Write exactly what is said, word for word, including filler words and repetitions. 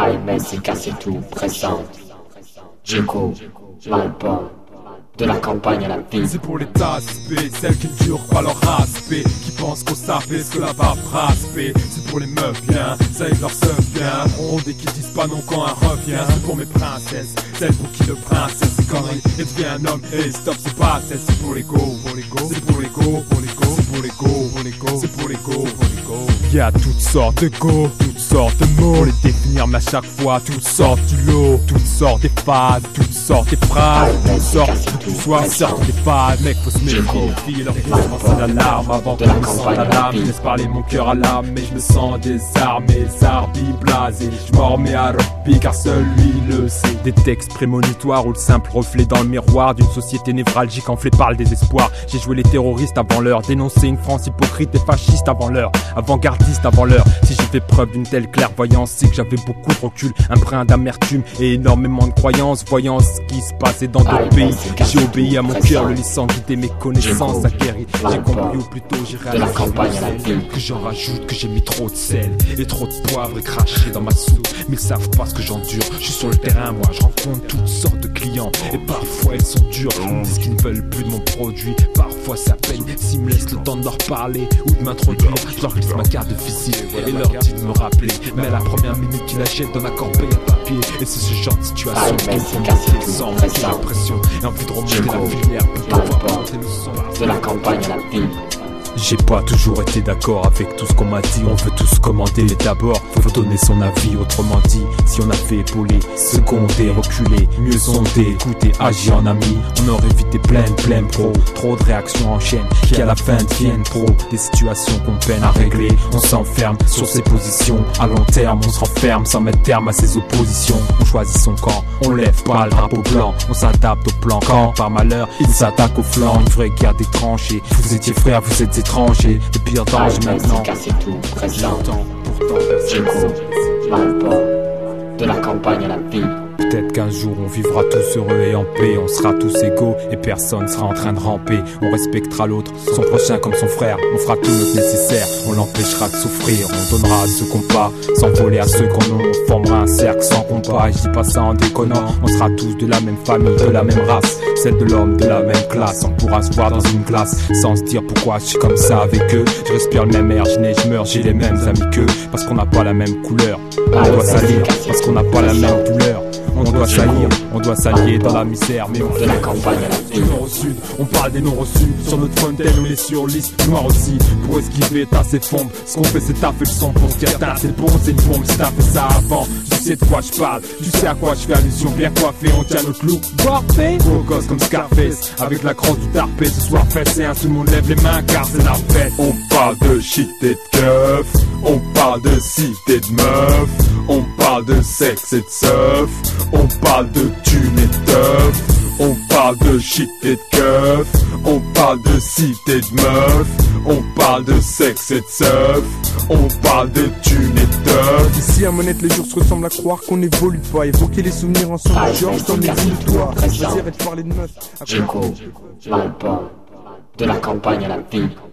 Aïe mais c'est cassé tout, présente. J'écoute l'album de la campagne à la ville. C'est pour les taspés, celles qui ne durent pas leur aspect, qui pensent qu'on savait ce que la barbe raspait. C'est pour les meufs bien, celles qui leur seuf bien, rondes et qui disent pas non quand un revient. C'est pour mes princesses, celles pour qui le prince c'est connerie et devient un homme. Et stop, c'est pas assez, c'est pour les go, pour les go, c'est pour les go, pour les go, c'est pour les go, pour les go, c'est pour les go, pour les go. Il y a toutes sortes de go, toutes sortes de mots pour les définir, mais à chaque fois toutes sortes du lot, toutes sortes des phases, toutes sortes des phrases, toutes sortes de tout soit, sortent des phases. Mec, faut se méfier, les filles, leur c'est l'alarme avant que je me sente la lame. Je laisse parler mon cœur à l'âme, mais je me sens désarmé, zarbi, blasé. Je m'en remets à rugby car seul lui le sait. Des textes prémonitoires ou le simple reflet dans le miroir d'une société névralgique enflée par le désespoir. J'ai joué les terroristes avant l'heure, dénoncé une France hypocrite et fasciste avant l'heure, avant-gardiste avant l'heure. Si j'ai fait preuve d'une telle clairvoyance, c'est que j'avais beaucoup de recul, un brin d'amertume et énormément de croyances, voyant ce qui se passait dans d'autres pays. J'ai obéi à mon cœur, le laissant guider mes connaissances aguerries. J'ai compris ou plutôt j'ai réalisé que j'en rajoute, que j'ai mis trop de sel et trop de poivre et craché dans ma soupe. Mais ils savent pas ce que j'endure, je suis sur le terrain, moi je rencontre toutes sortes de clients et parfois ils sont durs. Ils me disent qu'ils ne veulent plus de mon produit, parfois c'est à peine s'ils me laissent le temps de leur parler ou de m'introduire. Je leur glisse ma carte de visite et leur dis de me rappeler, mais à la première minute qu'ils achètent dans la campagne à papier. Et c'est ce genre de situation qui me sans j'ai l'impression et envie de remonter la filière pour pouvoir monter le son de la campagne à la ville. J'ai pas toujours été d'accord avec tout ce qu'on m'a dit. On veut tous commander, mais d'abord faut donner son avis. Autrement dit, si on a fait épauler, seconder, reculer, mieux sonder, écouter, agir en ami, on aurait évité plein, plein pro. Trop de réactions en chaîne qui à la fin deviennent trop. Des situations qu'on peine à régler. On s'enferme sur ses positions. À long terme, on se renferme sans mettre terme à ses oppositions. On choisit son camp, on lève pas le drapeau blanc. On s'adapte au plan quand par malheur il s'attaque au flanc. Une vraie guerre des tranchées. Vous étiez frères, vous êtes étrangers. Le pire danger maintenant. Cassé tout, présent. J'écoute l'album de la campagne à la ville. Peut-être qu'un jour on vivra tous heureux et en paix. On sera tous égaux et personne sera en train de ramper. On respectera l'autre, son prochain comme son frère. On fera tout notre nécessaire, on l'empêchera de souffrir. On donnera à ceux qu'on pas, s'envoler à ceux qu'on a. On formera un cercle sans compas, et je dis pas ça en déconnant. On sera tous de la même famille, de la même race, celle de l'homme, de la même classe. On pourra se voir dans une classe sans se dire pourquoi je suis comme ça avec eux. Je respire le même air, je nais, je meurs, j'ai les mêmes amis qu'eux. Parce qu'on n'a pas la même couleur, on doit s'allier. Parce qu'on n'a pas la même douleur, on doit s'allier, on doit s'allier dans la misère. Mais on de la campagne à la ville. Du nord au sud, on parle des non reçus. Sur notre fontaine, on est sur liste noire aussi. Pour esquiver tasser fombe, ce qu'on fait c'est taffer le son. Pour se dire c'est bon, c'est une bombe. Si t'as fait ça avant, tu sais de quoi je parle, tu sais à quoi je fais allusion. Bien coiffé, on tient notre look parfait. Beau gosse comme Scarface, avec la crosse du tarpé. Ce soir fête, c'est un, tout le monde lève les mains car c'est la fête. On parle de shit et de keuf, on parle de cité de meuf, on parle de sexe et de seuf, on parle de thunes et d'œufs, on parle de shit et de keuf, on parle de cité de meuf, on parle de sexe et de seuf, on parle de thunes et d'œufs. Ici à Monette les jours se ressemblent à croire qu'on évolue pas. Évoquer les souvenirs en son genre, t'en es de toi. Vas-y arrête de parler de meuf. J'écoute l'album de la campagne à la ville.